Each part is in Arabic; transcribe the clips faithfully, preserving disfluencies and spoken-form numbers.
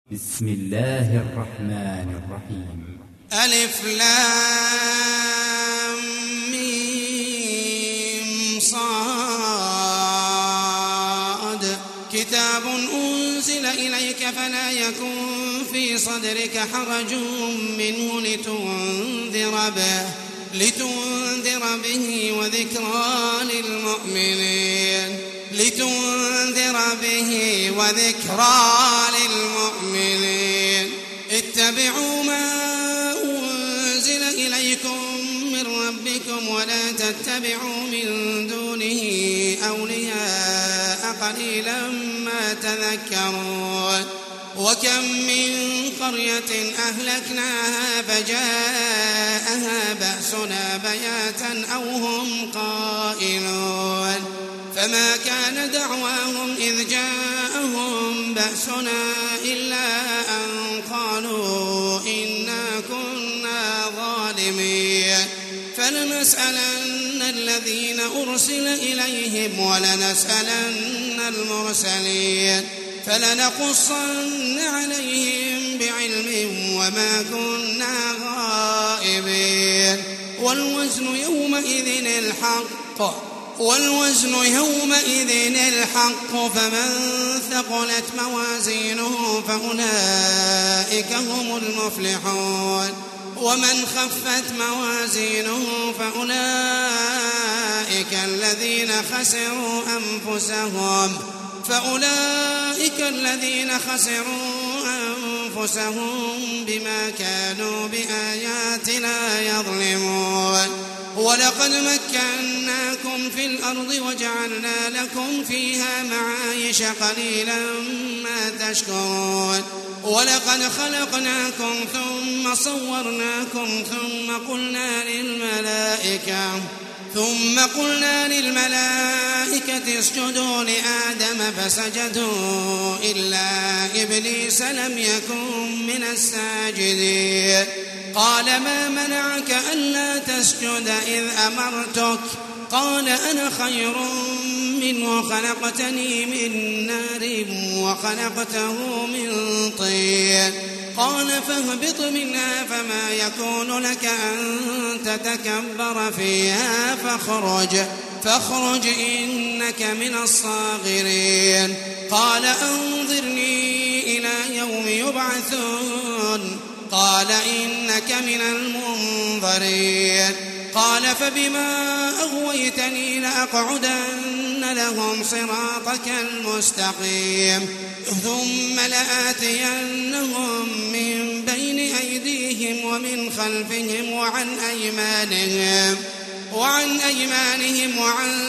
بسم الله الرحمن الرحيم. ألف لام ميم صاد. كتاب أنزل إليك فلا يكن في صدرك حرج منه لتنذر به لتنذر به وذكرى للمؤمنين لتنذر به وذكرى للمؤمنين اتبعوا ما أنزل إليكم من ربكم ولا تتبعوا من دونه أولياء قليلا ما تذكرون. وكم من قرية أهلكناها فجاءها بأسنا بياتا أو هم قائلون فما كان دعواهم إذ جاءهم بأسنا إلا أن قالوا إنا كنا ظالمين. فلنسألن الذين أرسل إليهم ولنسألن المرسلين فلنقصن عليهم بعلم وما كنا غائبين. والوزن يومئذ الحق والوزن يومئذ الحق فمن ثقلت موازينه فأولئك هم المفلحون ومن خفت موازينه فأولئك الذين خسروا أنفسهم فأولئك الذين خسروا أنفسهم بما كانوا بآياتنا يظلمون. ولقد مكناكم في الأرض وجعلنا لكم فيها معايش قليلا ما تشكرون. ولقد خلقناكم ثم صورناكم ثم قلنا للملائكة ثم قلنا للملائكة اسجدوا لآدم فسجدوا إلا إبليس لم يكن من الساجدين. قال ما منعك ألا تسجد إذ أمرتك قال أنا خير منه خلقتني من نار وخلقته من طين. قال فاهبط منها فما يكون لك أن تتكبر فيها فاخرج فاخرج إنك من الصاغرين. قال أنظرني إلى يوم يبعثون قال إنك من المنظرين. قال فبما أغويتني لأقعدن لهم صراطك المستقيم ثم لآتينهم من بين أيديهم ومن خلفهم وعن أيمانهم وعن أيمانهم وعن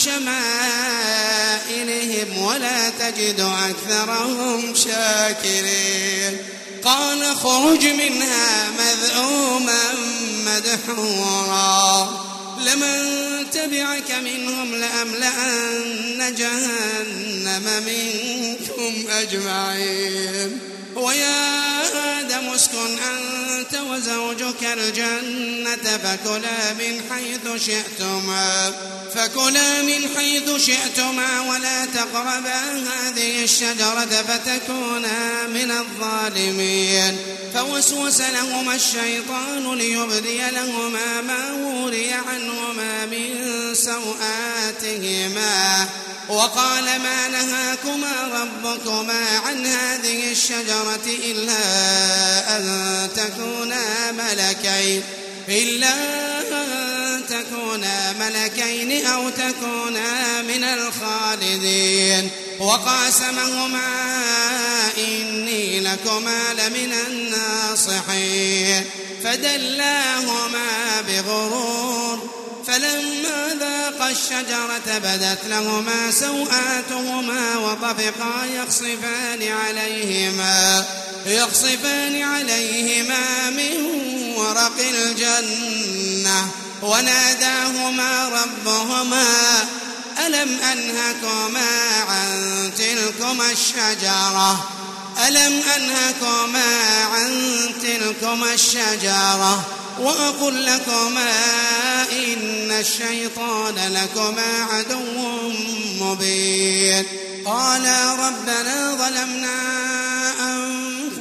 شمائلهم ولا تجد أكثرهم شاكرين. قال اخرج منها مذءوما مدحورا لمن تبعك منهم لأملأن جهنم منكم أجمعين. ويا آدم اسكن أنت وزوجك الجنة فكلا من حيث شئتما فكلا من حيث شئتما ولا تقربا هذه الشجرة فتكونا من الظالمين. فوسوس لهما الشيطان ليبدي لهما ما وري عنهما من سوآتهما وقال ما نهاكما ربكما عن هذه الشجرة إلا أن تكونا ملكين إلا أن تكونا ملكين أو تكونا من الخالدين. وقاسمهما إني لكما لمن الناصحين فدلاهما بغرور فلما ذاقا الشجرة بدت لهما سوآتهما وطفقا يخصفان عليهما يخصفان عليهما من ورق الجنة وناداهما ربهما ألم أنهكما عن تلكما الشجرة ألم أنهكما عن تلكما الشجرة وأقل لكما إن الشيطان لكما عدو مبين. قالا ربنا ظلمنا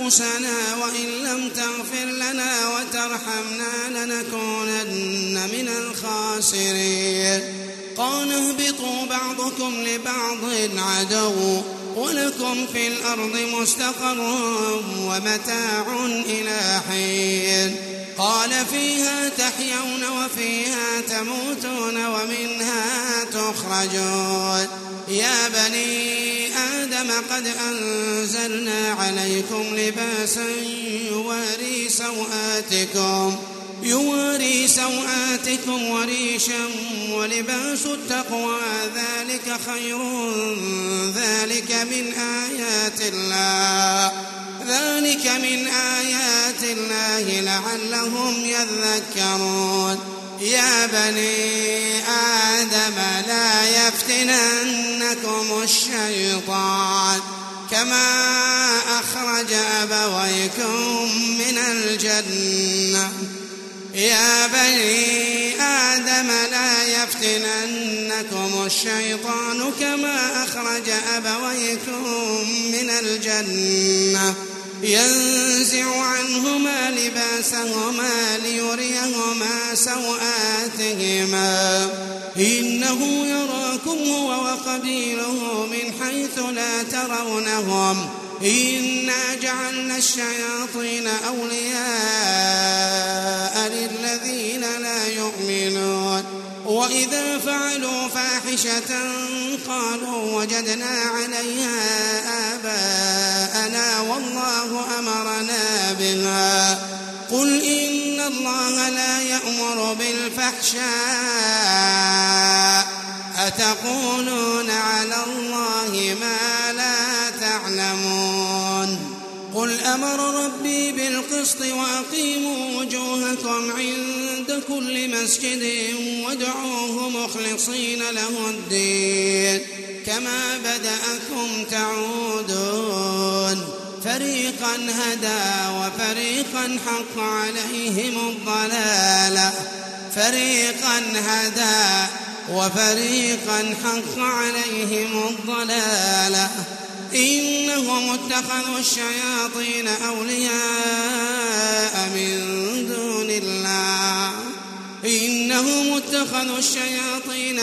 أنفسنا وإن لم تغفر لنا وترحمنا لنكونن من الخاسرين قال اهبطوا بعضكم لبعض عدو ولكم في الأرض مستقر ومتاع إلى حين قال فيها تحيون وفيها تموتون ومنها تخرجون يا بني آدم قد أنزلنا عليكم لباسا يواري سوآتكم يواري سوآتكم وريشا ولباس التقوى ذلك خير ذلك من آيات الله ذلك من آيات الله لعلهم يذكرون يا بني آدم لا يفتننكم الشيطان كما أخرج أبويكم من الجنة يا بني آدم لا يفتننكم الشيطان كما أخرج أبويكم من الجنة ينزع عنهما لباسهما ليريهما سوآتهما إنه يراكم هو وقبيله من حيث لا ترونهم إنا جعلنا الشياطين أولياء للذين لا يؤمنون وإذا فعلوا فاحشة قالوا وجدنا عليها آباءنا والله أمرنا بها قل إن الله لا يأمر بالفحشاء أتقولون على الله ما لا تعلمون قل أمر ربي بالقسط وأقيموا وجوهكم عند كل مسجد وادعوه مخلصين له الدين كما بدأكم تعودون فريقا هدى وفريقا حق عليهم الضلالة فريقا هدى وفريقا حق عليهم الضلالة إنهم اتخذوا الشياطين أولياء من دون الله إنهم اتخذوا الشياطين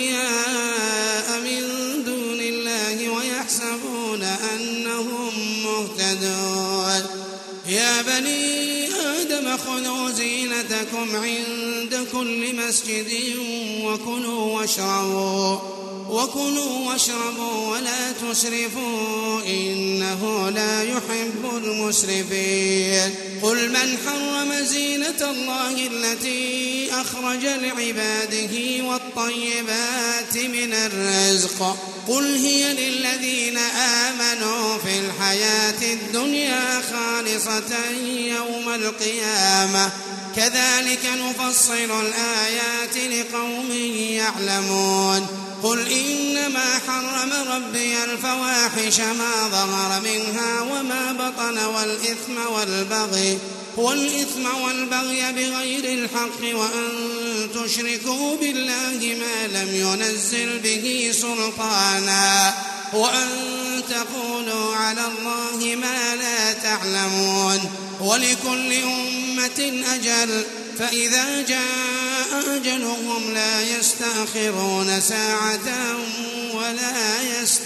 أولياء من دون الله ويحسبون أنهم مهتدون يا بني آدم خذوا زينتكم عند كل مسجد وكلوا واشربوا وكلوا واشربوا ولا تسرفوا إنه لا يحب المسرفين قل من حرم زينة الله التي أخرج لعباده والطيبات من الرزق قل هي للذين آمنوا في الحياة الدنيا خالصة يوم القيامة كذلك نفصل الآيات لقوم يعلمون قل إنما حرم ربي الفواحش ما ظهر منها وما بطن والإثم والبغي والإثم والبغي بغير الحق وأن تشركوا بالله ما لم ينزل به سلطانا وأن تقولوا على الله ما لا تعلمون ولكل أمة أجل فإذا جاء أجلهم لا يستأخرون ساعة ولا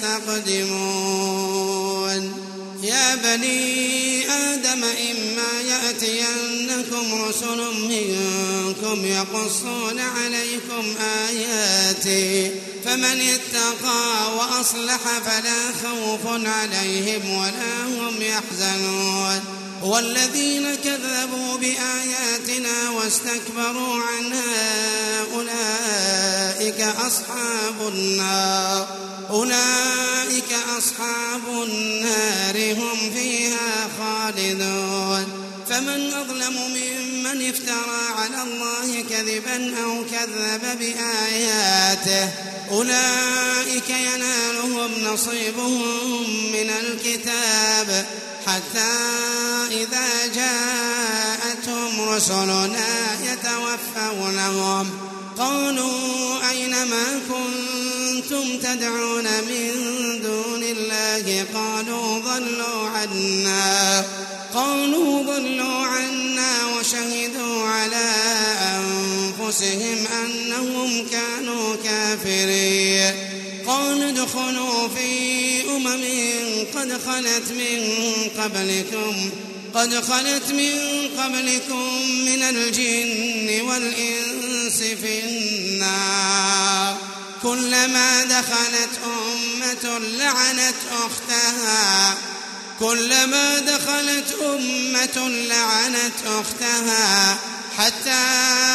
يستقدمون يا بني آدم إما يأتينكم رسل منكم يقصون عليكم آياتي فمن اتقى وأصلح فلا خوف عليهم ولا هم يحزنون والذين كذبوا بآياتنا واستكبروا عنها أولئك أصحاب النار أولئك أصحاب النار هم فيها خالدون فمن أظلم ممن افترى على الله كذبا أو كذب بآياته أولئك ينالهم نصيبهم من الكتاب حتى إذا جاءتهم رسلنا يتوفونهم قالوا أينما كنتم تدعون من دون الله قالوا ضلوا عنا قالوا ضلوا عنا وشهدوا على أنفسهم أنهم كانوا كافرين قال ادخلوا في أمم قد خلت من قبلكم قد خلت من قبلكم من الجن والإنس في النار كلما دخلت أمة لعنت أختها كلما دخلت أمة لعنت أختها حتى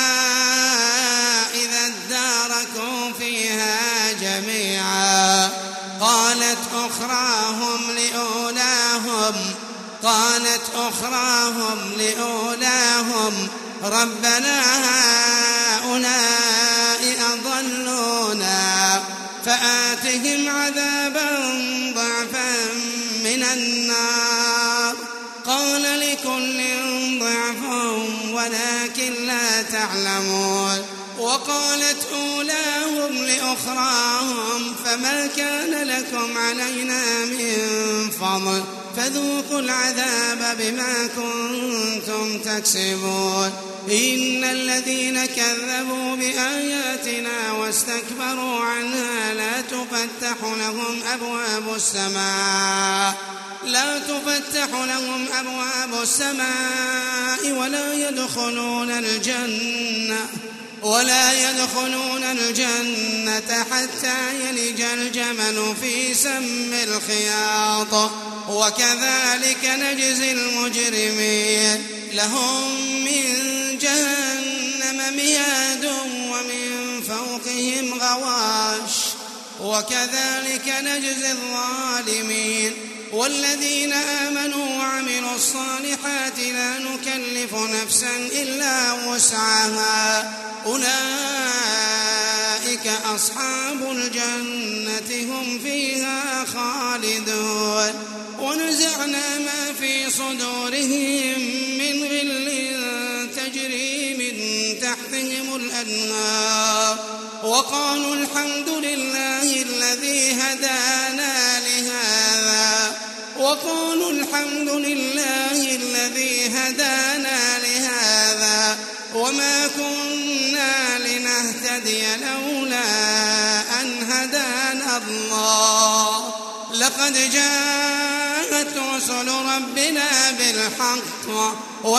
إذا اداركوا فيها جميعا قالت أخراهم لأولاهم قالت أخراهم لأولاهم ربنا هؤلاء أضلونا فآتهم عذابا ضعفا من النار قال لكل ضعف ولكن لا تعلمون وقالت أولاهم لأخراهم فما كان لكم علينا من فضل فذوقوا العذاب بما كنتم تكسبون إن الذين كذبوا بآياتنا واستكبروا عنها لا تفتح لهم أبواب السماء لا تفتح لهم أبواب السماء ولا يدخلون الجنة ولا يدخلون الجنة حتى يلج الجمل في سم الخياط وكذلك نجزي المجرمين لهم من جهنم مهاد ومن فوقهم غواش وكذلك نجزي الظالمين والذين آمنوا وعملوا الصالحات لا نكلف نفسا إلا وسعها أولئك أصحاب الجنة هم فيها خالدون ونزعنا ما في صدورهم من غل تجري من تحتهم الأنهار وقالوا الحمد لله الذي هدانا لهذا وقالوا الحمد لله الذي هدانا لهذا وما كنا لنهتدي لولا أن هدانا الله لقد جاءت رسل ربنا بالحق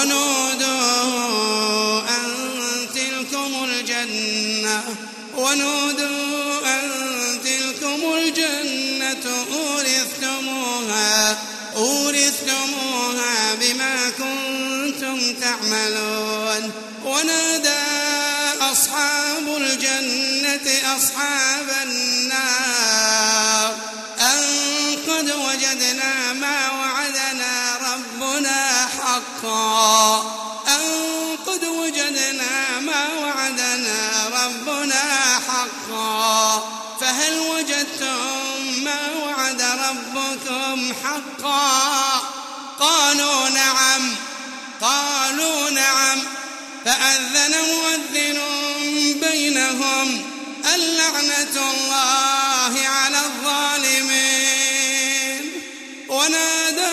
ونودوا أن تلكم الجنة ونودوا أن تلكم الجنة أورثتموها أورثتموها بما كنتم تعملون ونادى أصحاب الجنة أصحاب النار أن قد وجدنا ما وعدنا ربنا حقا أن قد وجدنا ما وعدنا ربنا حقا فهل وجدتم ما وعد ربكم حقا قالوا نعم قالوا نعم فأذن مؤذن بينهم اللعنة الله على الظالمين ونادى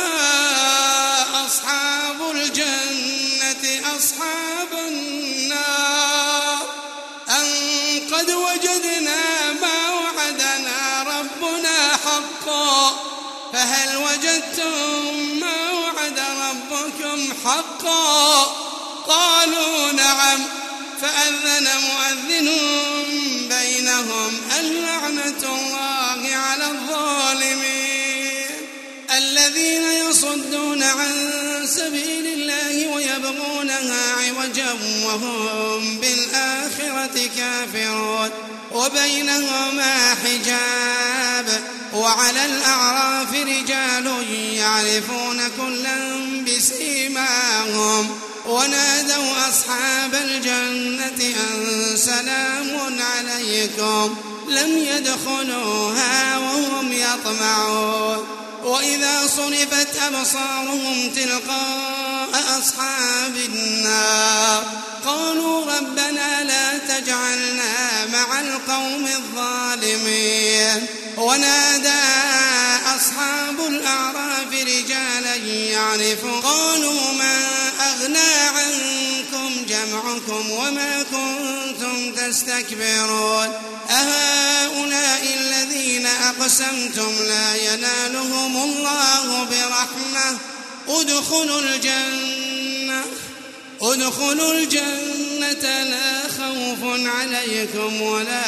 أصحاب الجنة أصحاب النار أن قد وجدنا ما وعدنا ربنا حقا فهل وجدتم ما وعد ربكم حقا قالوا نعم فأذن مؤذن بينهم اللعنة الله على الظالمين الذين يصدون عن سبيل الله ويبغونها عوجا وهم بالآخرة كافرون وبينهما حجاب وعلى الأعراف رجال يعرفون كلا بسيماهم ونادوا أصحاب الجنة أن سلام عليكم لم يدخلوها وهم يطمعون وإذا صرفت أبصارهم تلقاء أصحاب النار قالوا ربنا لا تجعلنا مع القوم الظالمين ونادى أصحاب الأعراف رجالا يعرفون قالوا ما أغنى عنكم جمعكم وما كنتم تستكبرون أهؤلاء الذين أقسمتم لا ينالهم الله برحمة ادخلوا الجنة ادخلوا الجنة لا خوف عليكم ولا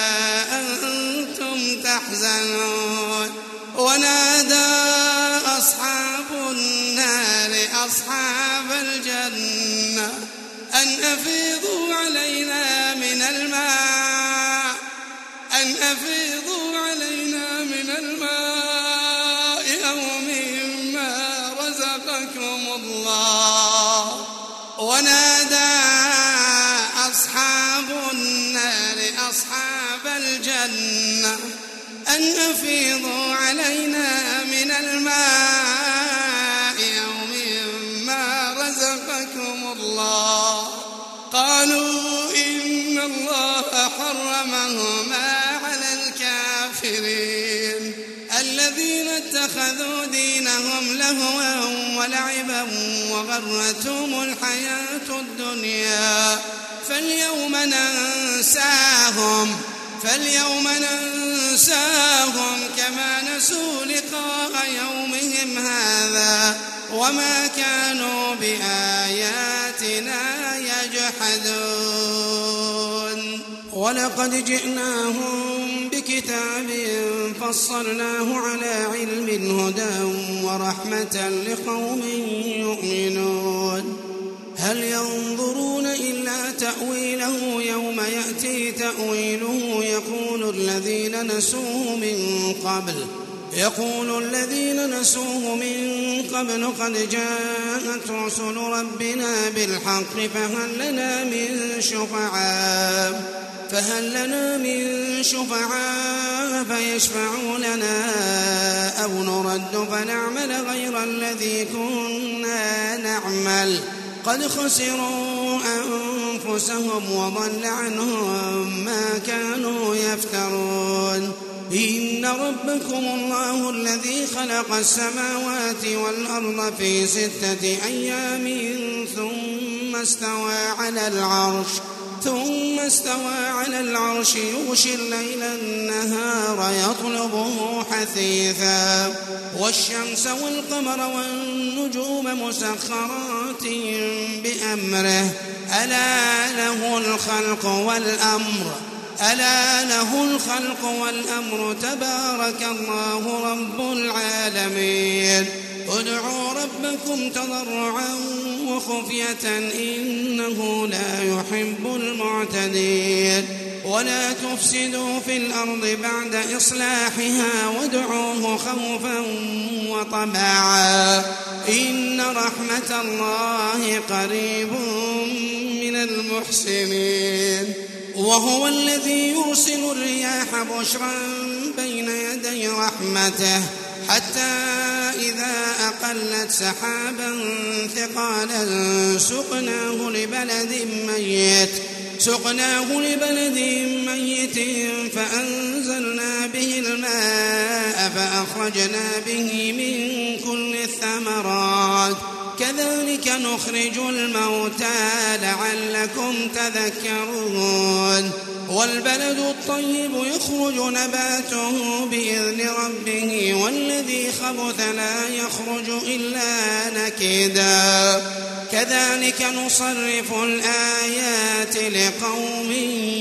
أنتم تحزنون ونادى أصحاب النار أصحاب الجنة أن أفيضوا علينا من الماء أن أفيضوا علينا من الماء أو مما رزقكم الله ونادى أصحاب النار أصحاب الجنة أن أفيضوا علينا من الماء أو مما رزقكم الله قالوا إن الله حرمهما على الكافرين الذين اتخذوا دينهم لهوا ولعبا وغرتهم الحياة الدنيا فاليوم ننساهم فاليوم ننساهم كما نسوا لقاء يومهم هذا وما كانوا بآياتنا يجحدون ولقد جئناهم بكتاب فصلناه على علم هدى ورحمة لقوم يؤمنون هل ينظرون إلا تأويله يوم يأتي تأويله يقول الذين نسوه من قبل يقول الذين نسوه من قبل قد جاءت رسل ربنا بالحق فهل لنا من شفعاء فهل لنا من شفعاء فيشفعوا لنا أو نرد فنعمل غير الذي كنا نعمل قد خسروا أنفسهم وضل عنهم ما كانوا يفترون إن ربكم الله الذي خلق السماوات والأرض في ستة أيام ثم استوى على العرش ثم استوى على العرش يغشي الليل النهار يطلبه حثيثا والشمس والقمر والنجوم مسخرات بأمره ألا له الخلق والأمر ألا له الخلق والأمر تبارك الله رب العالمين ادعوا ربكم تضرعا وخفية إنه لا يحب المعتدين ولا تفسدوا في الأرض بعد إصلاحها وادعوه خوفا وطمعا إن رحمة الله قريب من المحسنين وهو الذي يرسل الرياح بشرا بين يدي رحمته حتى إذا أقلت سحابا ثقالا سقناه لبلد ميت سقناه لبلد ميت فأنزلنا به الماء فأخرجنا به من كل الثمرات كذلك نخرج الموتى لعلكم تذكرون والبلد الطيب يخرج نباته بإذن ربه والذي خبث لا يخرج إلا نكدا كذلك نصرف الآيات لقوم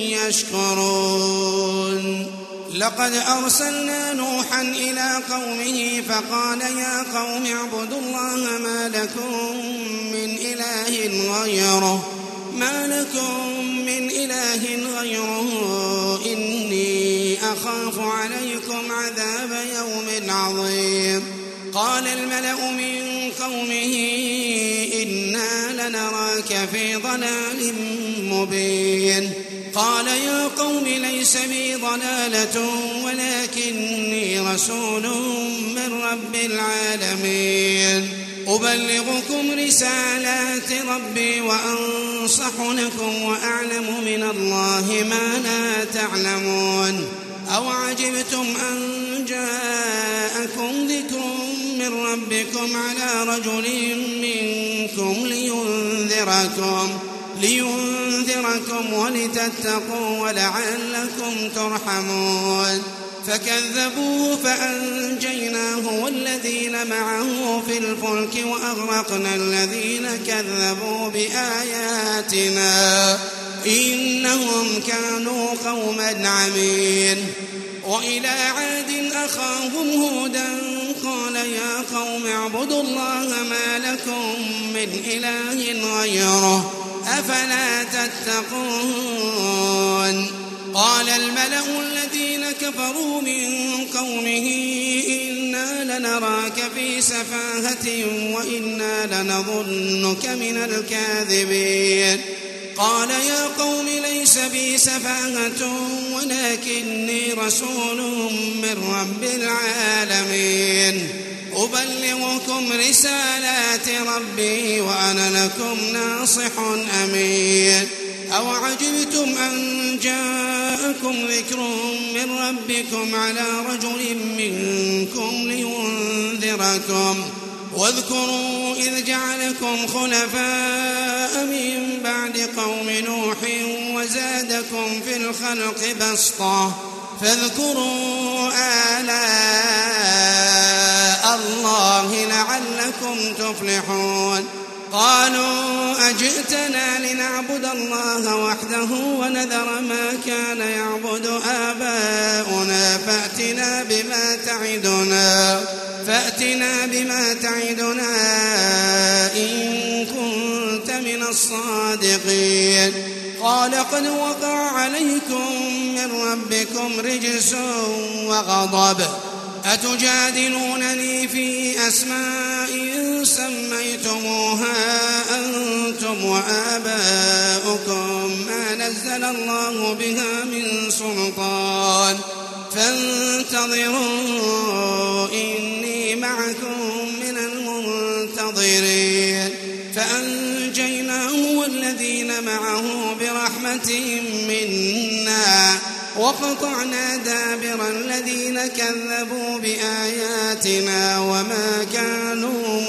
يشكرون لقد أرسلنا نوحا إلى قومه فقال يا قوم اعبدوا الله ما لكم من إله غيره ما لكم من إله غيره إني أخاف عليكم عذاب يوم عظيم قال الملأ من قومه إنا لنراك في ضلال مبين قال يا قوم ليس بي ضلالة ولكني رسول من رب العالمين أبلغكم رسالات ربي وأنصح لكم وأعلم من الله ما لا تعلمون أو عجبتم أن جاءكم ذكر من ربكم على رجل منكم لينذركم لينذركم ولتتقوا ولعلكم ترحمون فكذبوه فأنجيناه والذين معه في الفلك وأغرقنا الذين كذبوا بآياتنا إنهم كانوا قوما عمين. وإلى عاد أخاهم هودا قال يا قوم اعبدوا الله ما لكم من إله غيره أفلا تتقون. قال الملأ الذين كفروا من قومه إنا لنراك في سفاهة وإنا لنظنك من الكاذبين. قال يا قوم ليس بي سفاهة ولكني رسول من رب العالمين أبلغكم رسالات ربي وأنا لكم ناصح أمين. أو عجبتم أن جاءكم ذكر من ربكم على رجل منكم لينذركم واذكروا إذ جعلكم خلفاء من بعد قوم نوح وزادكم في الخلق بسطة فاذكروا آلاء الله لعلكم تفلحون. قالوا أجئتنا لنعبد الله وحده ونذر ما كان يعبد آباؤنا فأتنا بما تعدنا فأتنا بما تعدنا إن كنت من الصادقين. قال قد وقع عليكم من ربكم رجس وغضب أتجادلونني في أسماء سميتموها أنتم وآباؤكم ما نزل الله بها من سلطان فانتظروا إني معكم من المنتظرين. فأنجيناه والذين معه برحمة منا وقطعنا دابر الذين كذبوا بآياتنا وما كانوا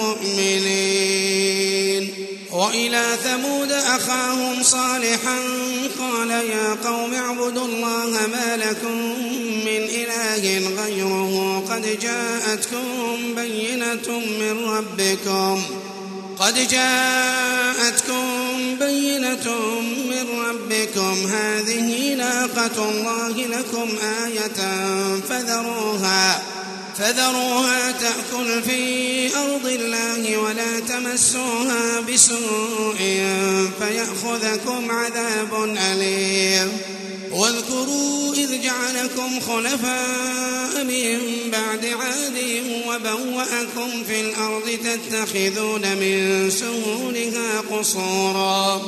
مؤمنين. وإلى ثمود أخاهم صالحا قال يا قوم اعبدوا الله ما لكم من إله غيره قد جاءتكم بينة من ربكم قد جاءتكم بينة من ربكم هذه ناقة الله لكم آية فذروها فذروها تأكل في أرض الله ولا تمسوها بسوء فيأخذكم عذاب أليم. واذكروا إذ جعلكم خلفاء من بعد عاد وبوأكم في الأرض تتخذون من سهولها قصورا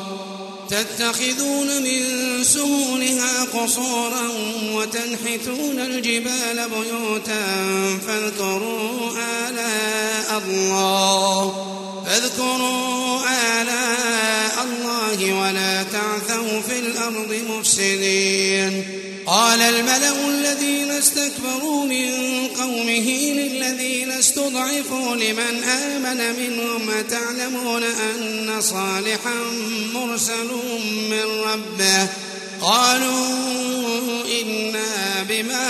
تتخذون من سهولها قصورا وتنحتون الجبال بيوتا فاذكروا آلاء الله فاذكروا آلاء الله ولا تعثوا في الأرض مفسدين. قال الملأ الذين استكبروا من قومه للذين استضعفوا لمن آمن منهم أتعلمون أن صالحا مرسل من ربه قالوا إنا بما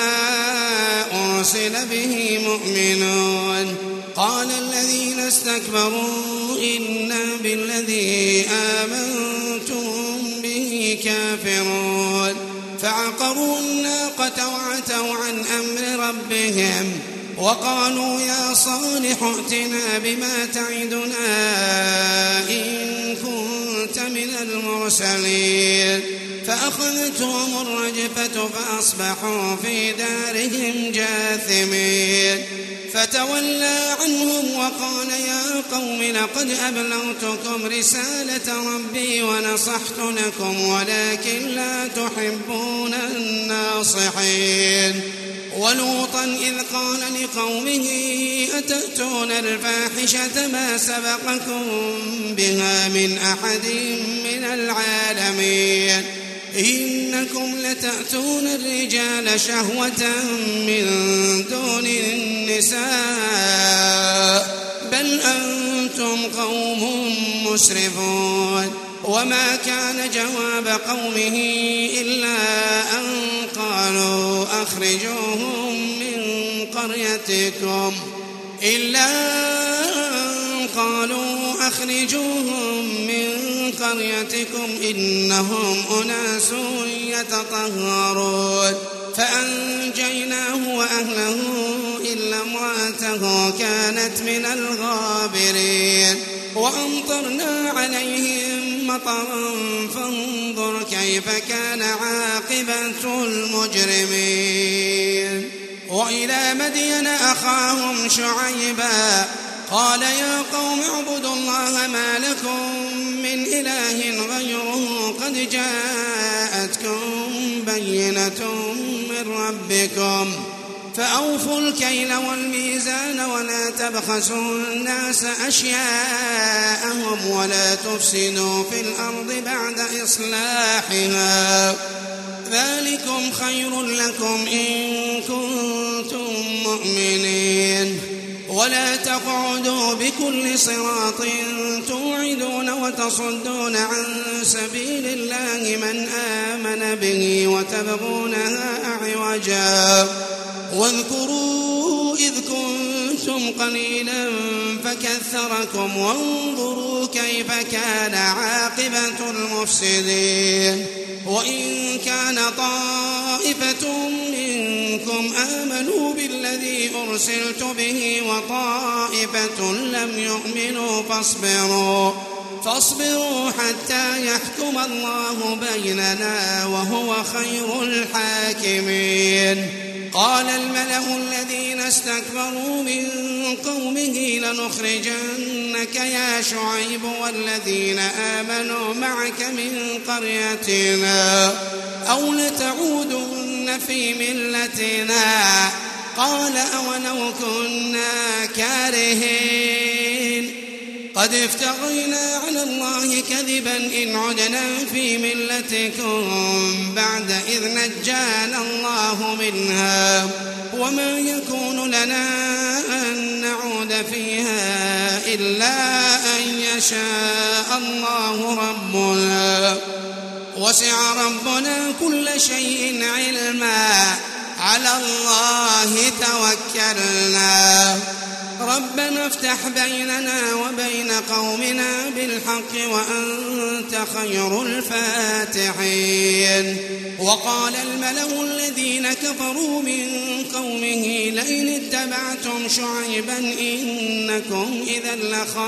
أرسل به مؤمنون. قال الذين استكبروا إنا بالذي آمنتم به كافرون. فعقروا الناقة وعتوا عن أمر ربهم وقالوا يا صالح ائتنا بما تعدنا إن كنت من المرسلين. فأخذتهم الرجفة فأصبحوا في دارهم جاثمين. فتولى عنهم وقال يا قوم لقد أبلغتكم رسالة ربي ونصحت لكم ولكن لا تحبون الناصحين. ولوطا إذ قال لقومه أتأتون الفاحشة ما سبقكم بها من أحد من العالمين إنكم لتأتون الرجال شهوة من دون النساء بل أنتم قوم مسرفون وما كان جواب قومه إلا أن قالوا أخرجوهم من قريتكم إلا أن قالوا أخرجوهم من قريتكم إنهم أناس يتطهرون فأنجيناه وأهله إلا امرأته كانت من الغابرين وأمطرنا عليهم مطرا فانظر كيف كان عاقبة المجرمين وإلى مدين أخاهم شعيبا قال يا قوم اعبدوا الله ما لكم من إله غيره قد جاءتكم بينة من ربكم فأوفوا الكيل والميزان ولا تبخسوا الناس أشياءهم ولا تفسدوا في الأرض بعد إصلاحها ذلكم خير لكم إن كنتم مؤمنين ولا تقعدوا بكل صراط توعدون وتصدون عن سبيل الله من آمن به وتبغونها عوجا واذكروا إذ كنتم قليلا فكثركم وانظروا كيف كان عاقبة المفسدين وإن كان طائفة منكم آمنوا بالذي أرسلت به وطائفة لم يؤمنوا فاصبروا فاصبروا حتى يحكم الله بيننا وهو خير الحاكمين قال الملأ الذين استكبروا من قومه لنخرجنك يا شعيب والذين آمنوا معك من قريتنا أو لتعودن في ملتنا قال أولو كنا كارهين قد افترينا على الله كذبا إن عدنا في ملتكم بعد إذ نجانا الله منها وما يكون لنا أن نعود فيها إلا أن يشاء الله ربنا وسع ربنا كل شيء علما على الله توكلنا ربنا افتح بيننا وبين قومنا بالحق وأنت خير الفاتحين وقال الملأ الذين كفروا من قومه لئن اتبعتم شعيبا إنكم إذا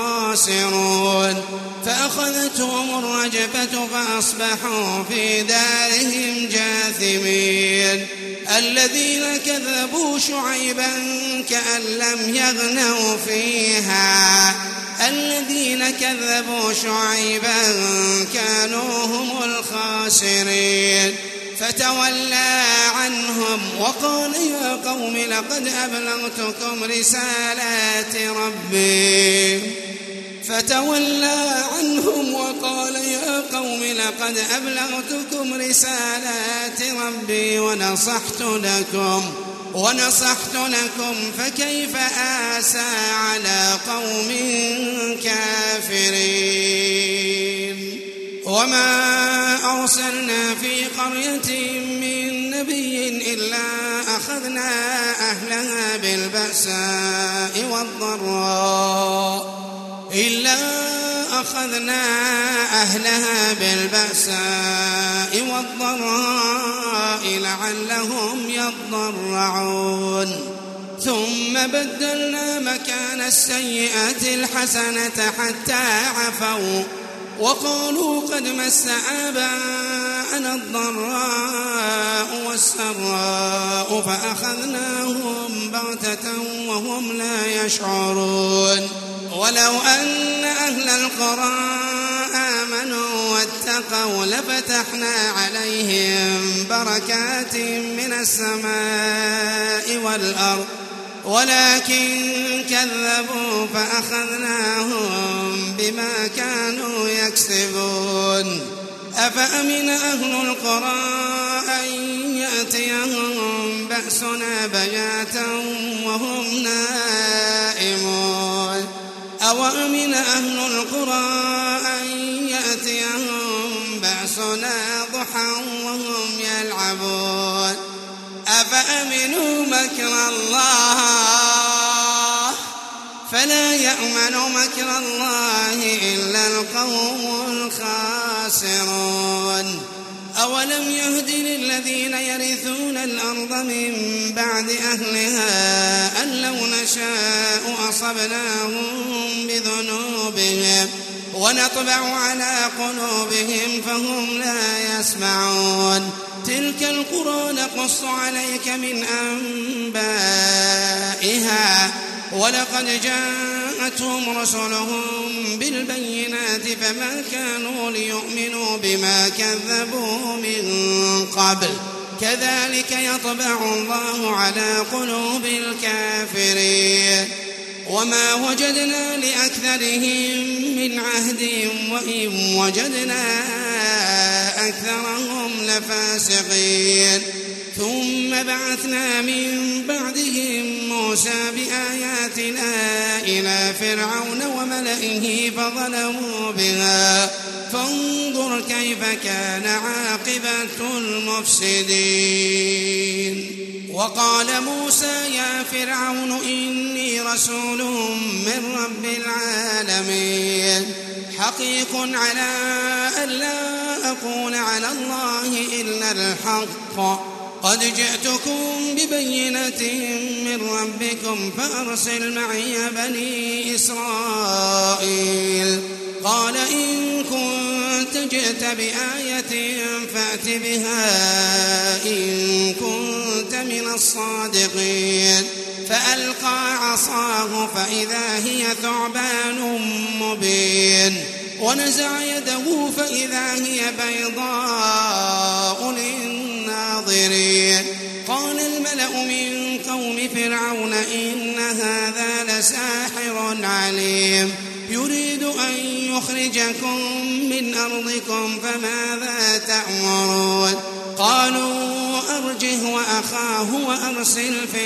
لخاسرون فأخذتهم الرجفة فأصبحوا في دارهم جاثمين الذين كذبوا شعيبا كأن لم يغنوا فيها الذين كذبوا شعيبا كانوا هم الخاسرين فتولى عنهم وقال يا قوم لقد أبلغتكم رسالات ربي فتولى عنهم وقال يا قوم لقد أبلغتكم رسالات ربي ونصحت لكم ونصحت لكم فكيف آسى على قوم كافرين وما أرسلنا في قرية من نبي إلا أخذنا أهلها بالبأساء والضراء إلا أخذنا أهلها بالبأساء والضراء لعلهم يضرعون ثم بدلنا مكان السيئات الحسنة حتى عفوا وقالوا قد مس آباءنا الضراء والسراء فأخذناهم بغتة وهم لا يشعرون ولو أن أهل القرى آمنوا واتقوا لفتحنا عليهم بركات من السماء والأرض ولكن كذبوا فأخذناهم بما كانوا يكسبون أفأمن أهل القرى أن يأتيهم بأسنا بياتا وهم نائمون أوأمن أهل القرى أن يأتيهم بأسنا ضحى وهم يلعبون أفأمنوا مكر الله فلا يأمن مكر الله إلا القوم الخاسرون أولم يهد للذين يرثون الأرض من بعد أهلها أن لو نشاء أصبناهم بذنوبهم ونطبع على قلوبهم فهم لا يسمعون تلك القرى نقص عليك من أنبائها ولقد جاءتهم رسلهم بالبينات فما كانوا ليؤمنوا بما كذبوا من قبل كذلك يطبع الله على قلوب الكافرين وما وجدنا لأكثرهم من عهد وإن وجدنا أكثرهم لفاسقين ثم بعثنا من بعدهم موسى بآياتنا إلى فرعون وملئه فظلموا بها فانظر كيف كان عاقبة المفسدين وقال موسى يا فرعون إني رسول من رب العالمين حقيق على ألا أقول على الله إلا الحق قد جئتكم ببينة من ربكم فأرسل معي بني إسرائيل قال إن كنت جئت بآية فأت بها إن كنت من الصادقين فألقى عصاه فإذا هي ثعبان مبين ونزع يده فإذا هي بيضاء للناظرين قال الملأ من قوم فرعون إن هذا لساحر عليم يريد أن يخرجكم من أرضكم فماذا تأمرون قالوا أرجه وأخاه وأرسل في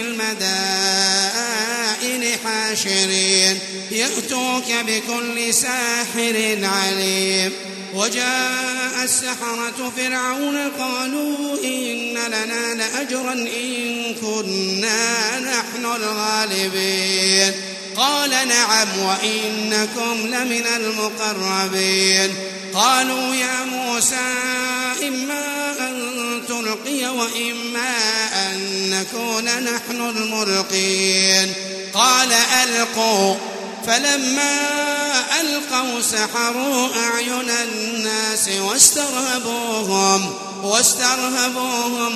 المدائن حاشرين يأتوك بكل ساحر عليم وجاء السحرة فرعون قالوا إن لنا لأجرا إن كنا نحن الغالبين قال نعم وإنكم لمن المقربين قالوا يا موسى إما أن تلقي وإما أن نكون نحن الملقين قال ألقوا فلما ألقوا سحروا أعين الناس واسترهبوهم واسترهبوهم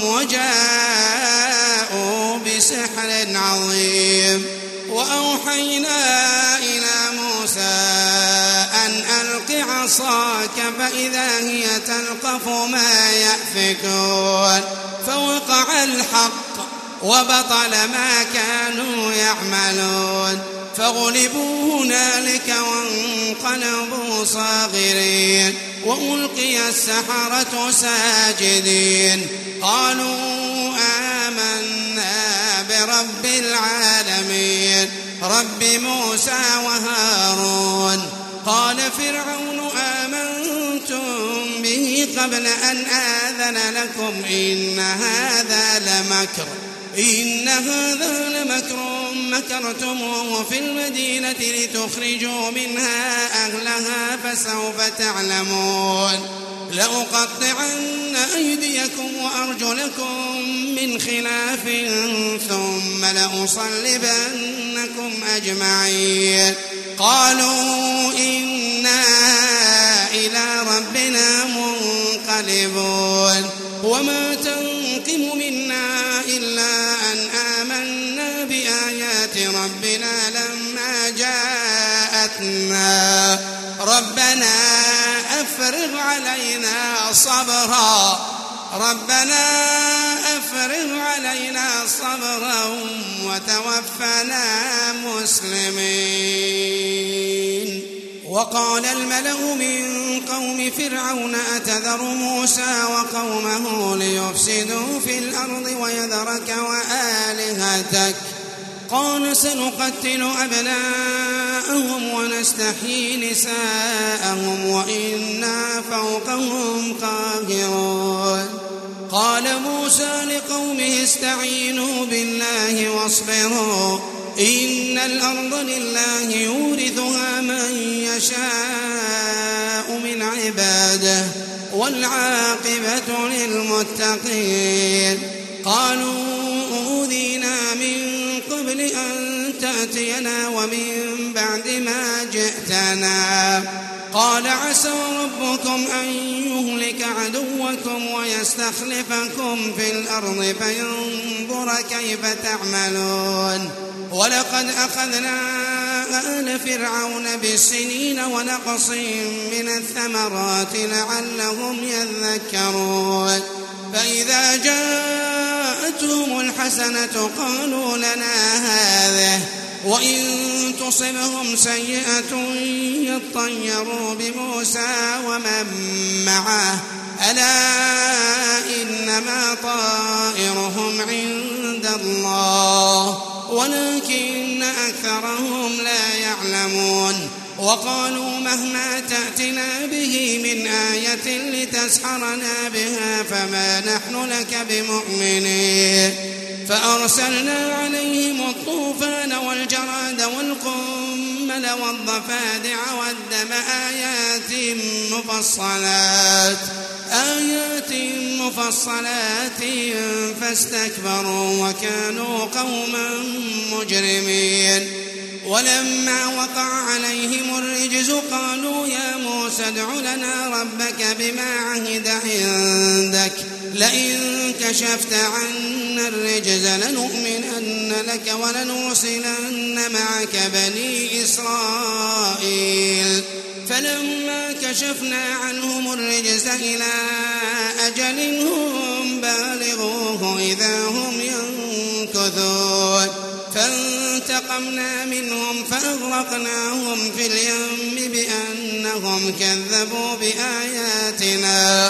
وجاءوا بسحر عظيم وأوحينا إلى موسى أن ألق عصاك فإذا هي تلقف ما يأفكون فوقع الحق وبطل ما كانوا يعملون فغلبوا هنالك وانقلبوا صاغرين وألقي السحرة ساجدين قالوا آمنا برب العالمين رب موسى وهارون قال فرعون آمنتم به قبل أن آذن لكم إن هذا لمكر إن هذا لمكر مكرتموه في المدينة لتخرجوا منها أهلها فسوف تعلمون لأقطعن أيديكم وأرجلكم من خلاف ثم لأصلبنكم أجمعين قالوا إنا إلى ربنا منقلبون وما تنقم منا إلا أن آمنا بآيات ربنا لما جاءتنا ربنا أفرغ علينا صبرا ربنا أفرغ علينا صبرا وتوفنا مسلمين وقال الملأ من قوم فرعون أتذر موسى وقومه ليفسدوا في الأرض ويذرك وآلهتك قال سنقتل أبناءهم ونستحيي نساءهم وإنا فوقهم قاهرون قال موسى لقومه استعينوا بالله واصبروا إن الأرض لله يورثها من يشاء من عباده والعاقبة للمتقين قالوا أوذينا من قبل أن تأتينا ومن بعد ما جئتنا قال عسى ربكم أن يهلك عدوكم ويستخلفكم في الأرض فينظر كيف تعملون ولقد أخذنا آل فرعون بالسنين ونقص من الثمرات لعلهم يذكرون فإذا جاءتهم الحسنة قالوا لنا هذه وإن تصبهم سيئة يطيروا بموسى ومن معه ألا إنما طائرهم عند الله ولكن أكثرهم لا يعلمون وقالوا مهما تأتنا به من آية لتسحرنا بها فما نحن لك بمؤمنين فأرسلنا عليهم الطوفان والجراد والقمل والضفادع والدم آيات مفصلات آيات مفصلات فاستكبروا وكانوا قوما مجرمين ولما وقع عليهم الرجز قالوا يا موسى ادع لنا ربك بما عهد عندك لئن كشفت عنا الرجز لنؤمنن لك ولنرسلن معك بني إسرائيل فلما كشفنا عنهم الرجز إلى أجل هم بالغوه إذا هم ينكثون فانتقمنا منهم فأغرقناهم في اليم بأنهم كذبوا بآياتنا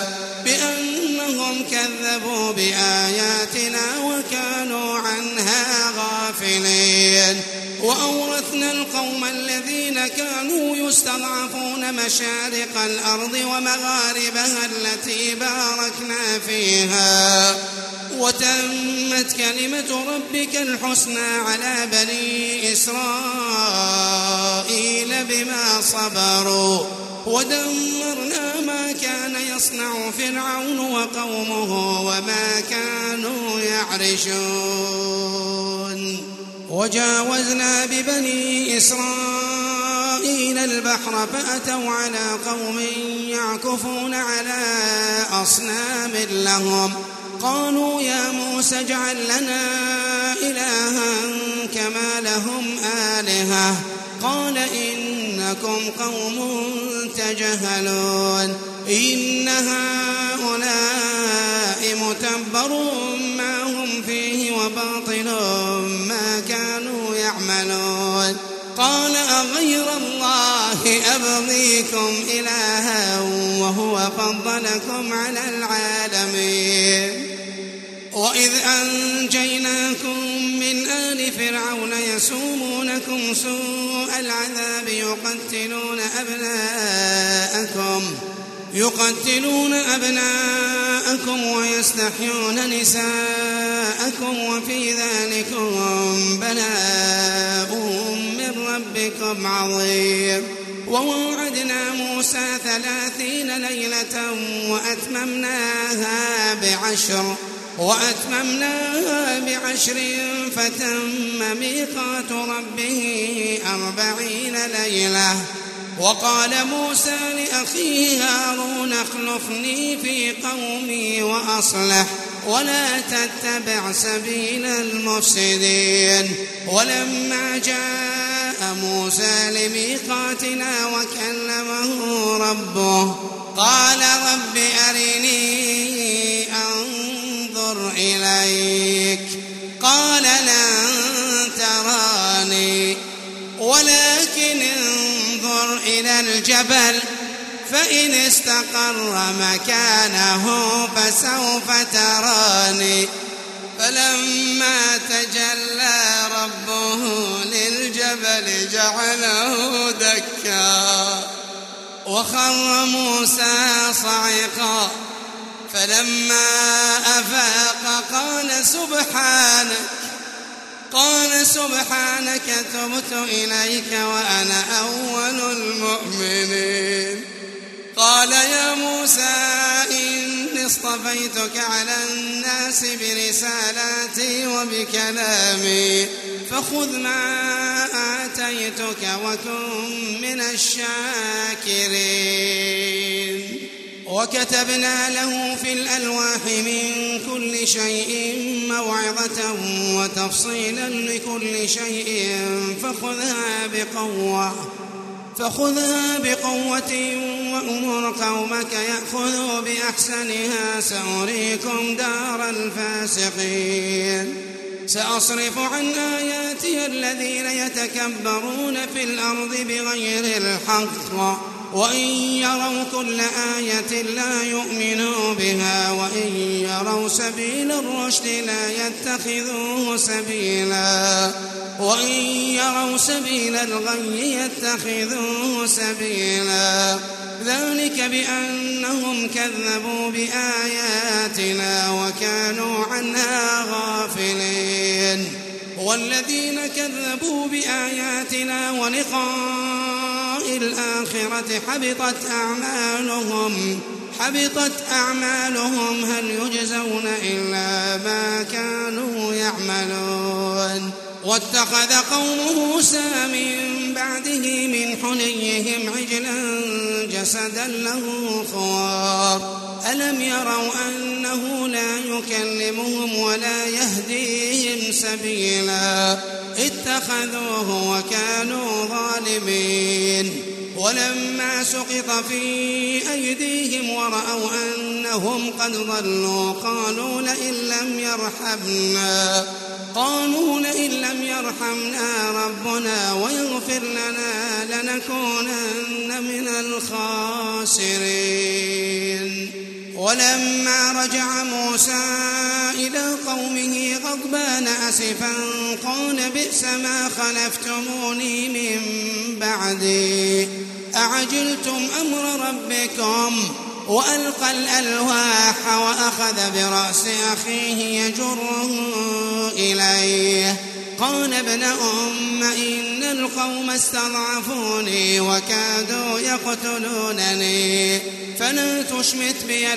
بأنهم كذبوا بآياتنا وكانوا عنها غافلين وأورثنا القوم الذين كانوا يستضعفون مشارق الأرض ومغاربها التي باركنا فيها وتمت كلمة ربك الحسنى على بني إسرائيل بما صبروا ودمرنا ما كان يصنع فرعون وقومه وما كانوا يعرشون وجاوزنا ببني إسرائيل البحر فأتوا على قوم يعكفون على أصنام لهم قالوا يا موسى اجعل لنا إلها كما لهم آلهة قال إنكم قوم تجهلون إن هؤلاء متبر ما هم فيه وباطل ما كانوا يعملون قال أغير الله أبغيكم إلها وهو فضلكم على العالمين وإذ أنجيناكم من آل فرعون يسومونكم سوء العذاب يقتلون أبناءكم يقتلون أبناءكم ويستحيون نساءكم وفي ذلكم بلاء من ربكم عظيم ووعدنا موسى ثلاثين ليلة وأتممناها بعشر وأتممناها بعشر فتم ميقات ربه أربعين ليلة وقال موسى لأخيه هارون اخلفني في قومي وأصلح ولا تتبع سبيل المفسدين ولما جاء موسى لميقاتنا وكلمه ربه قال رب أرني أنظر إليك قال لن تراني ولكن انظر إلى الجبل الجبل فإن استقر مكانه فسوف تراني فلما تجلى ربه للجبل جعله دكا وخر موسى صعقا فلما أفاق قال سبحانك قال سبحانك تبت إليك وأنا أول المؤمنين. قال يا موسى إني اصطفيتك على الناس برسالاتي وبكلامي فخذ ما آتيتك وكن من الشاكرين. وكتبنا له في الألواح من كل شيء موعظة وتفصيلا لكل شيء فخذها بقوة فخذها بقوة وأمر قومك يأخذوا بأحسنها سأريكم دار الفاسقين. سأصرف عن آياتي الذين يتكبرون في الأرض بغير الحق وإن يروا كل آية لا يؤمنوا بها وإن يروا سبيل الرشد لا يتخذوه سبيلا وإن يروا سبيل الغي يتخذوه سبيلا. ذلك بأنهم كذبوا بآياتنا وكانوا عنها غافلين. والذين كذبوا بآياتنا ولقاء الآخرة حبطت أعمالهم حبطت أعمالهم هل يجزون إلا ما كانوا يعملون. واتخذ قوم موسى من بعده من حليهم عجلا جسدا له خوار ألم يروا أنه لا يكلمهم ولا يهديهم سبيلا اتخذوه وكانوا ظالمين. ولما سقط في أيديهم ورأوا أنهم قد ضلوا قالوا لئن لم يرحمنا قالوا لئن لم يرحمنا ربنا ويغفر لنا لنكونن من الخاسرين. ولما رجع موسى إلى قومه غضبان أسفا قال بئس ما خلفتموني من بعدي أعجلتم أمر ربكم وألقى الألواح وأخذ برأس أخيه يجره إليه قال ابن أم إن القوم استضعفوني وكادوا يقتلونني فلا تشمت بي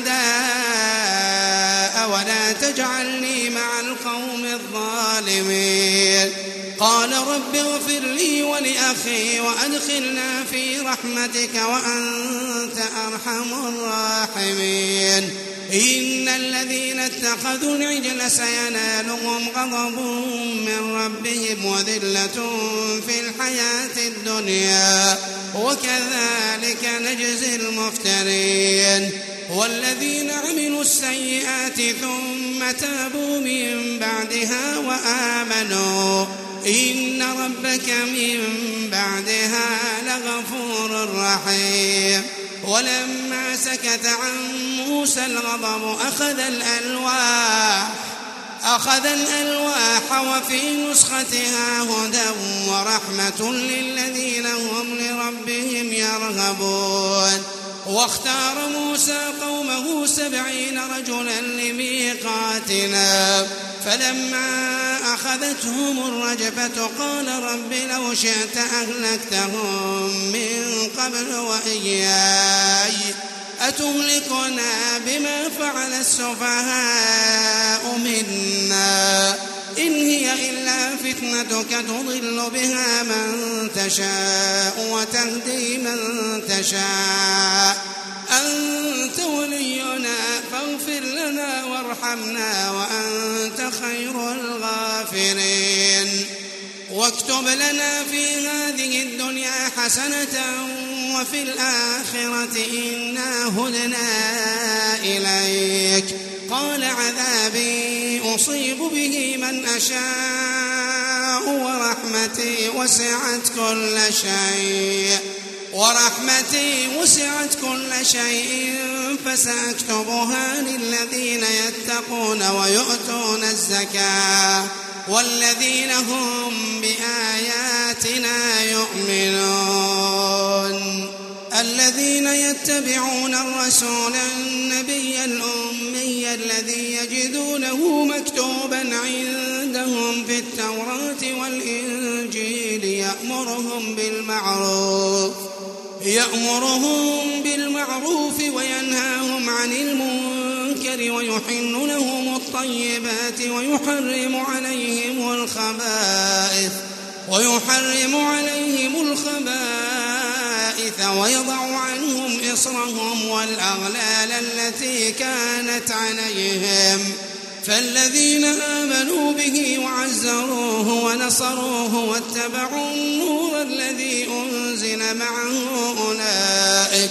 الأعداء ولا تجعلني مع القوم الظالمين. قال رب اغفر لي ولأخي وأدخلنا في رحمتك وأنت أرحم الراحمين. إن الذين اتخذوا العجل سينالهم غضب من ربهم وذلة في الحياة الدنيا وكذلك نجزي المفترين. والذين عملوا السيئات ثم تابوا من بعدها وآمنوا إن ربك من بعدها لغفور رحيم. ولما سكت عن موسى الغضب أخذ الألواح أخذ الألواح وفي نسختها هدى ورحمة للذين هم لربهم يرهبون. واختار موسى قومه سبعين رجلا لميقاتنا فلما أخذتهم الرجفة قال رب لو شئت أهلكتهم من قبل وإياي أتهلكنا بما فعل السفهاء منا إن هي إلا فتنتك تضل بها من تشاء وتهدي من تشاء أنت ولينا فاغفر لنا وارحمنا وأنت خير الغافرين. واكتب لنا في هذه الدنيا حسنة وفي الآخرة إنا هدنا إليك. قال عذابي أصيب به من أشاء ورحمتي وسعت كل شيء ورحمتي وسعت كل شيء فسأكتبها للذين يتقون ويؤتون الزكاة والذين هم بآياتنا يؤمنون الذين يتبعون الرسول النبي الأمي الذي يجدونه مكتوبا عندهم في التوراة والإنجيل يأمرهم بالمعروف يأمرهم بالمعروف وينهاهم عن المنكر ويحل لهم الطيبات ويحرم عليهم الخبائث ويحرم عليهم الخبائث ويضع عنهم إصرهم والأغلال التي كانت عليهم فالذين آمنوا به وعزروه ونصروه واتبعوا النور الذي أنزل معه أولئك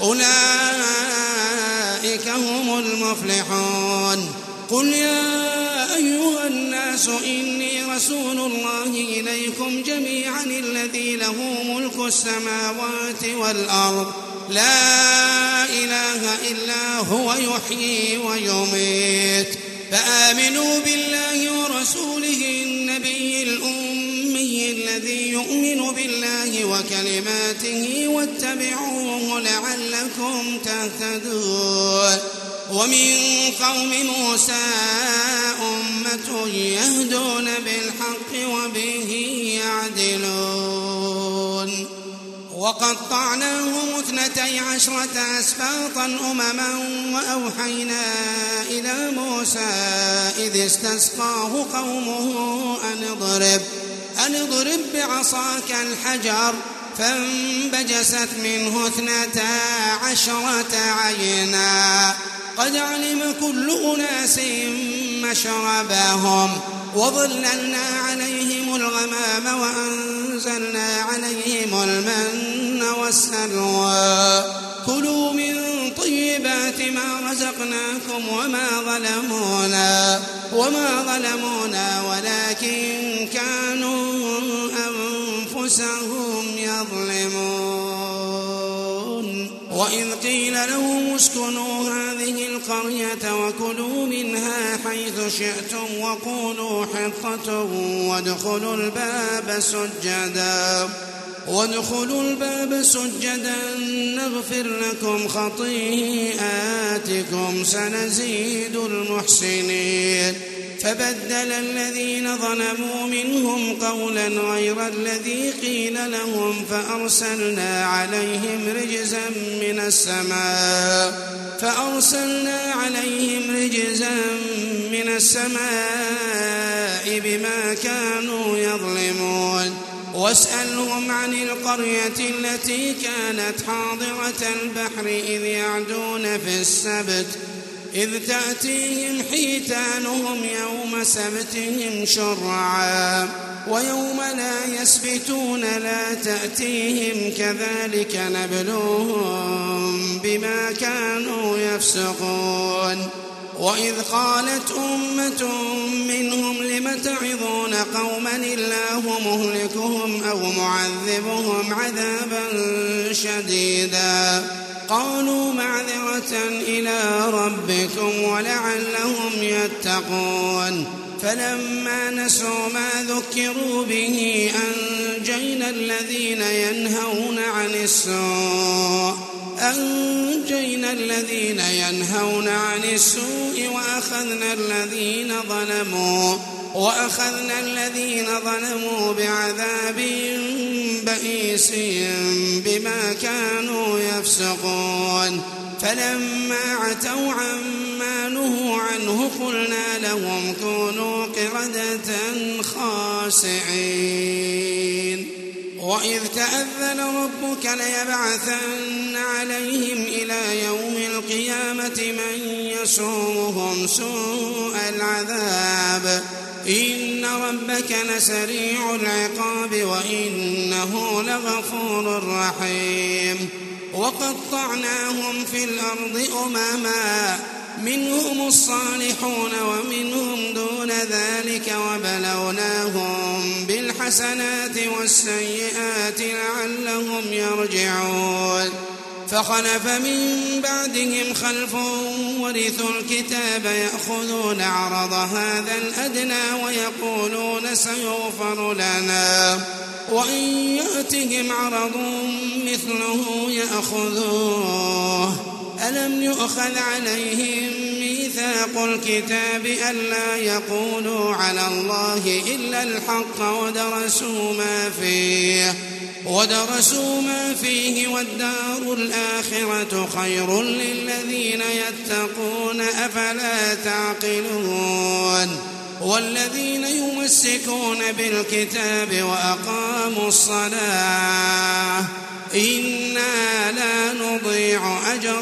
أولئك هم المفلحون قل يا أيها الناس إني رسول الله إليكم جميعا الذي له ملك السماوات والأرض لا إله إلا هو يحيي ويميت فآمنوا بالله ورسوله النبي الأمي الذي يؤمن بالله وكلماته واتبعوه لعلكم تهتدون ومن قوم موسى أمة يهدون بالحق وبه يعدلون وقطعناهم اثنتي عشرة أسباطا أمما وأوحينا إلى موسى إذ استسقاه قومه أن اضرب أن اضرب بعصاك الحجر فانبجست منه اثنتا عشرة عينا قد علم كل أناس مشربهم وظللنا عليهم الغمام وأنزلنا عليهم المن والسلوى كلوا من طيبات ما رزقناكم وما ظلمونا وما ظلمونا ولكن كانوا أنفسهم يظلمون وإذ قيل لهم اسكنوا هذه القرية وكلوا منها حيث شئتم وقولوا حطة وادخلوا الباب سجدا وادخلوا الباب سجدا نغفر لكم خطيئاتكم سنزيد المحسنين فبدل الذين ظلموا منهم قولا غير الذي قيل لهم فأرسلنا عليهم رجزا من السماء فأرسلنا عليهم رجزا من السماء بما كانوا يظلمون واسألهم عن القرية التي كانت حاضرة البحر إذ يعدون في السبت إذ تأتيهم حيتانهم يوم سبتهم شرعا ويوم لا يسبتون لا تأتيهم كذلك نبلوهم بما كانوا يفسقون وإذ قالت أمة منهم لم تعظون قوما الله مهلكهم أو معذبهم عذابا شديدا قالوا معذرة إلى ربكم ولعلهم يتقون فلما نسوا ما ذكروا به أنجينا الذين ينهون عن السوء أنجينا الذين ينهون عن السوء وأخذنا الذين ظلموا وأخذنا الذين ظلموا بعذاب بئيس بما كانوا يفسقون فلما عتوا عما نهوا عنه قلنا لهم كونوا قردة خاسئين وإذ تأذن ربك ليبعثن عليهم إلى يوم القيامة من يسومهم سوء العذاب إن ربك لسريع العقاب وإنه لغفور رحيم وقطعناهم في الأرض أمما منهم الصالحون ومنهم دون ذلك وبلوناهم بالحسنات والسيئات لعلهم يرجعون فخلف من بعدهم خلف ورثوا الكتاب يأخذون عرض هذا الأدنى ويقولون سيغفر لنا وإن يأتهم عرض مثله يأخذوه ألم يؤخذ عليهم ميثاق الكتاب ألا يقولوا على الله إلا الحق ودرسوا ما فيه ودرسوا ما فيه والدار الآخرة خير للذين يتقون أفلا تعقلون والذين يمسكون بالكتاب وأقاموا الصلاة إنا لا نضيع أجر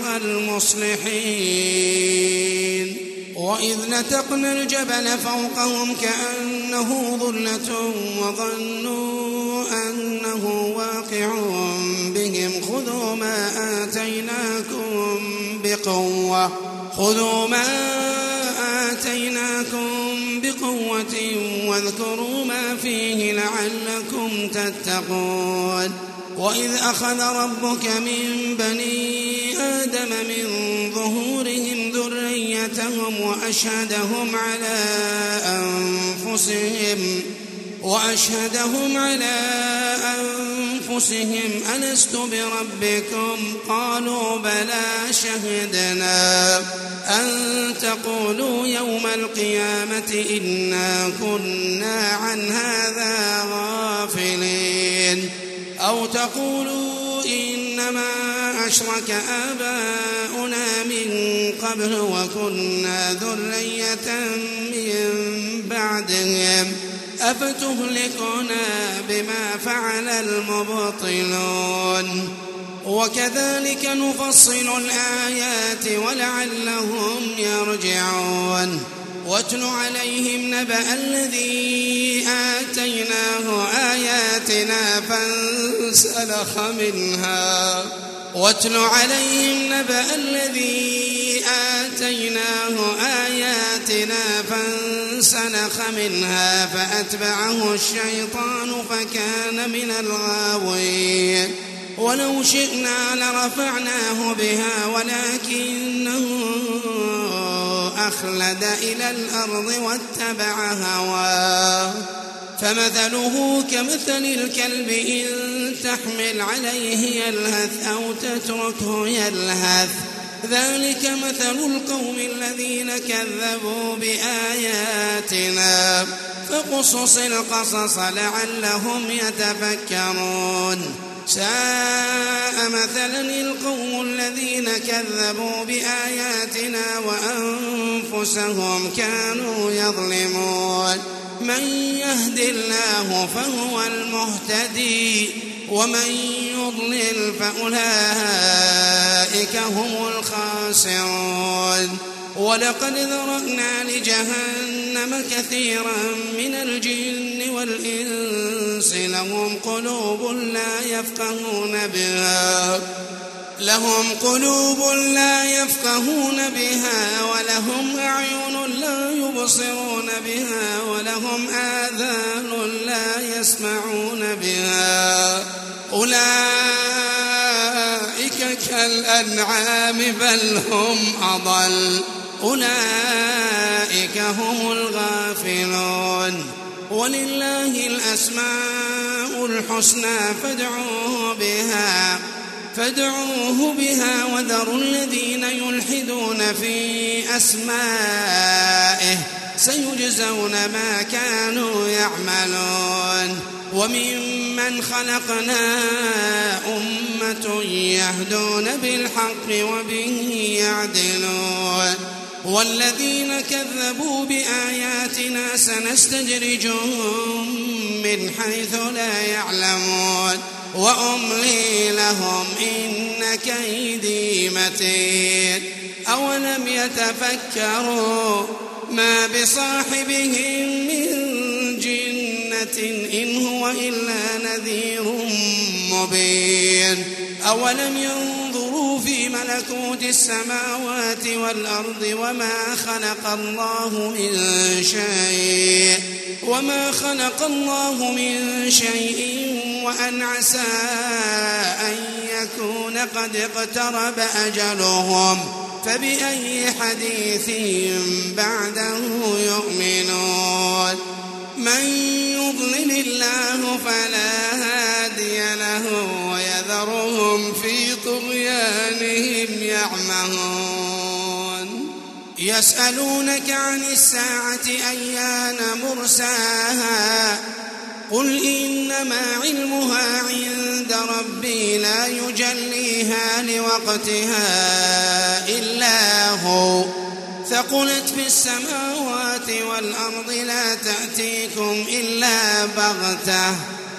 المصلحين وإذ نتقنا الجبل فوقهم كأنه ظلة وظنوا أنه واقع بهم خذوا ما آتيناكم بقوة خذوا ما آتيناكم بقوة واذكروا ما فيه لعلكم تتقون وإذ أخذ ربك من بني آدم من ظهورهم ذريتهم وأشهدهم على أنفسهم وأشهدهم على أنفسهم ألست بربكم قالوا بلى شهدنا أن تقولوا يوم القيامة إنا كنا عن هذا غافلين أو تقولوا إنما أشرك آباؤنا من قبل وكنا ذرية من بعدهم أفتهلكنا بما فعل المبطلون وكذلك نفصل الآيات ولعلهم يرجعون واتل عليهم نبأ الذي آتيناه آياتنا فانسلخ منها واتل عليهم نبأ الذي آتيناه آياتنا فانسلخ منها فأتبعه الشيطان فكان من الغاوين ولو شئنا لرفعناه بها ولكنه أخلد إلى الأرض واتبع هواه فمثله كمثل الكلب إن تحمل عليه يلهث أو تتركه يلهث ذلك مثل القوم الذين كذبوا بآياتنا فقصص القصص لعلهم يتفكرون ساء مثلا القوم الذين كذبوا بآياتنا وأنفسهم كانوا يظلمون من يهد الله فهو المهتدي ومن يضلل فأولئك هم الخاسرون ولقد ذرأنا لجهنم كثيرا من الجن والإنس لهم قلوب لا يفقهون بها لهم قلوب لا يفقهون بها ولهم أعين لا يبصرون بها ولهم آذان لا يسمعون بها أولئك كالأنعام بل هم أضل أولئك هم الغافلون ولله الأسماء الحسنى فادعوه بها فادعوه بها وذروا الذين يلحدون في أسمائه سيجزون ما كانوا يعملون وممن خلقنا أمة يهدون بالحق وبه يعدلون والذين كذبوا بآياتنا سنستدرجهم من حيث لا يعلمون وأملي لهم إن كيدي متين أولم يتفكروا ما بصاحبهم من جنة إن هو إلا نذير مبين أولم ينظروا في ملكوت السماوات والأرض وما خلق الله من شيء وما خلق الله من شيء وأن عسى أن يكون قد اقترب أجلهم فبأي حديث بعده يؤمنون من يضلل الله فلا هادي له ويذرهم في طغيانهم يعمهون يسألونك عن الساعة أيان مرساها قل إنما علمها عند ربي لا يجليها لوقتها إلا هو ثقلت في السماوات والأرض لا تأتيكم إلا بغتة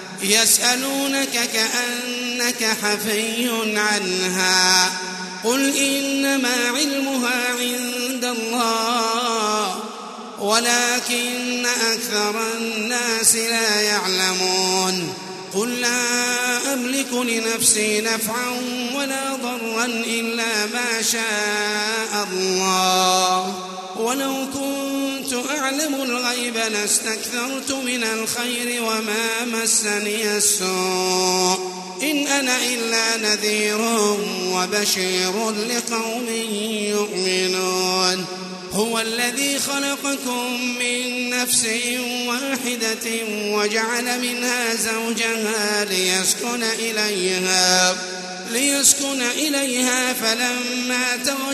يسألونك كأنك حفي عنها قل إنما علمها عند الله ولكن أكثر الناس لا يعلمون قل لا أملك لنفسي نفعا ولا ضرا إلا ما شاء الله ولو كنت أعلم الغيب لاستكثرت من الخير وما مسني السوء إن أنا إلا نذير وبشير لقوم يؤمنون هو الذي خلقكم من نفس واحدة وجعل منها زوجها ليسكن إليها ليسكن إليها فلما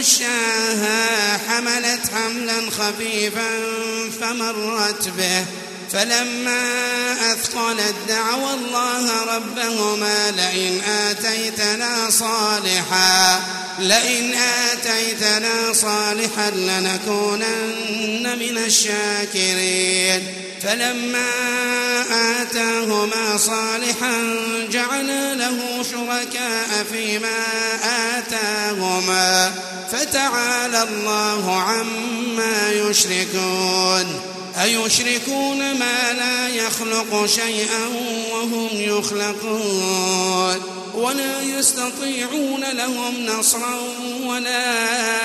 تغشاها حملت حملا خفيفا فمرت به فلما أثقلت دعوا الله ربهما لئن آتيتنا صالحا لئن آتيتنا صالحا لنكونن من الشاكرين فلما آتاهما صالحا جعل له شركاء فيما آتاهما فتعالى الله عما يشركون أيشركون ما لا يخلق شيئا وهم يخلقون ولا يستطيعون لهم نصرا ولا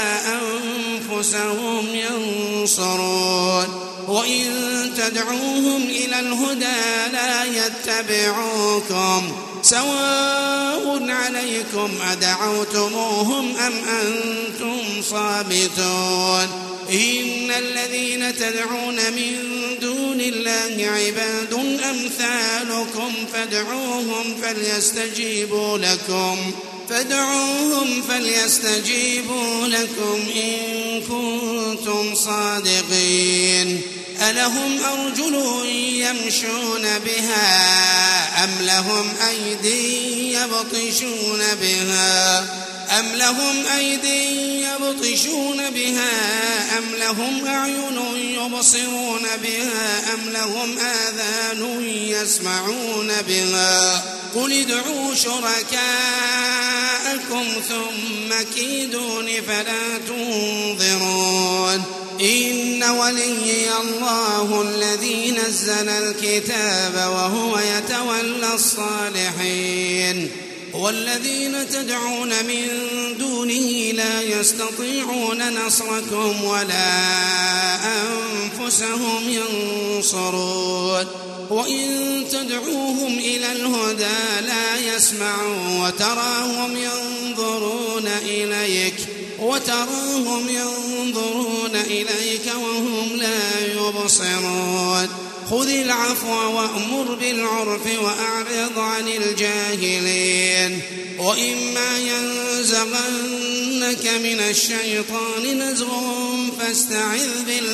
أنفسهم ينصرون وإن تدعوهم إلى الهدى لا يتبعوكم سواء عليكم أدعوتموهم أم أنتم صامتون إن الذين تدعون من دون الله عباد أمثالكم فادعوهم فليستجيبوا لكم فادعوهم فليستجيبوا لكم إن كنتم صادقين ألهم أرجل يمشون بها أم لهم أيدي يبطشون بها أم لهم أيدي يبطشون بها أم لهم أعين يبصرون بها أم لهم آذان يسمعون بها قل ادعوا شركاءكم ثم كيدون فلا تنظرون إن وليي الله الذي نزل الكتاب وهو يتولى الصالحين والذين تدعون من دونه لا يستطيعون نصركم ولا أنفسهم ينصرون وإن تدعوهم إلى الهدى لا يسمعون وتراهم ينظرون إليك وتراهم ينظرون إليك وهم لا يبصرون خذ العفو وأمر بالعرف وأعرض عن الجاهلين وإما ينزغنك من الشيطان نزغ فاستعذ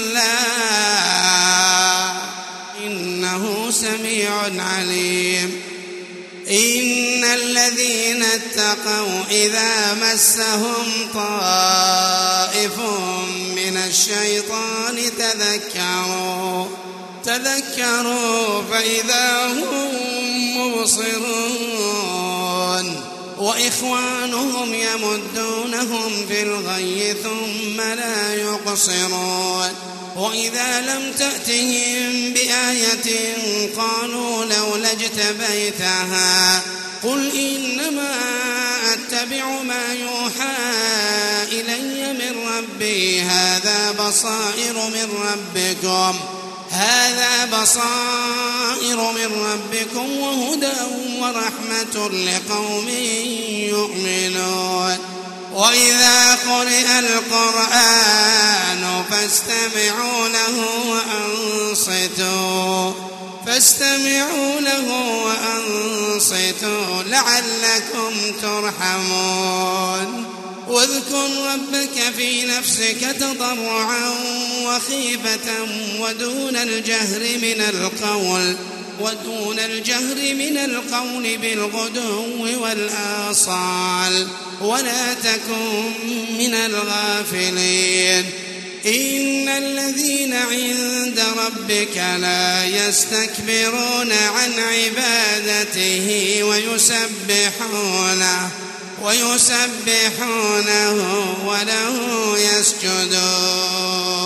بالله إنه سميع عليم إن الذين اتقوا إذا مسهم طائف من الشيطان تذكروا تذكروا فإذا هم مبصرون وإخوانهم يمدونهم في الغي ثم لا يقصرون وإذا لم تأتهم بآية قالوا لولا اجتبيتها قل إنما أتبع ما يوحى هذا بصائر من ربكم هذا بصائر من ربكم وهدى ورحمة لقوم يؤمنون وإذا قرئ القرآن فاستمعوا له وأنصتوا فاستمعوا له وأنصتوا لعلكم ترحمون واذكر ربك في نفسك تضرعا وخيفة ودون الجهر من القول ودون الجهر من القول بالغدو والآصال ولا تكن من الغافلين إن الذين عند ربك لا يستكبرون عن عبادته ويسبحونه ويسبحونه وله يسجدون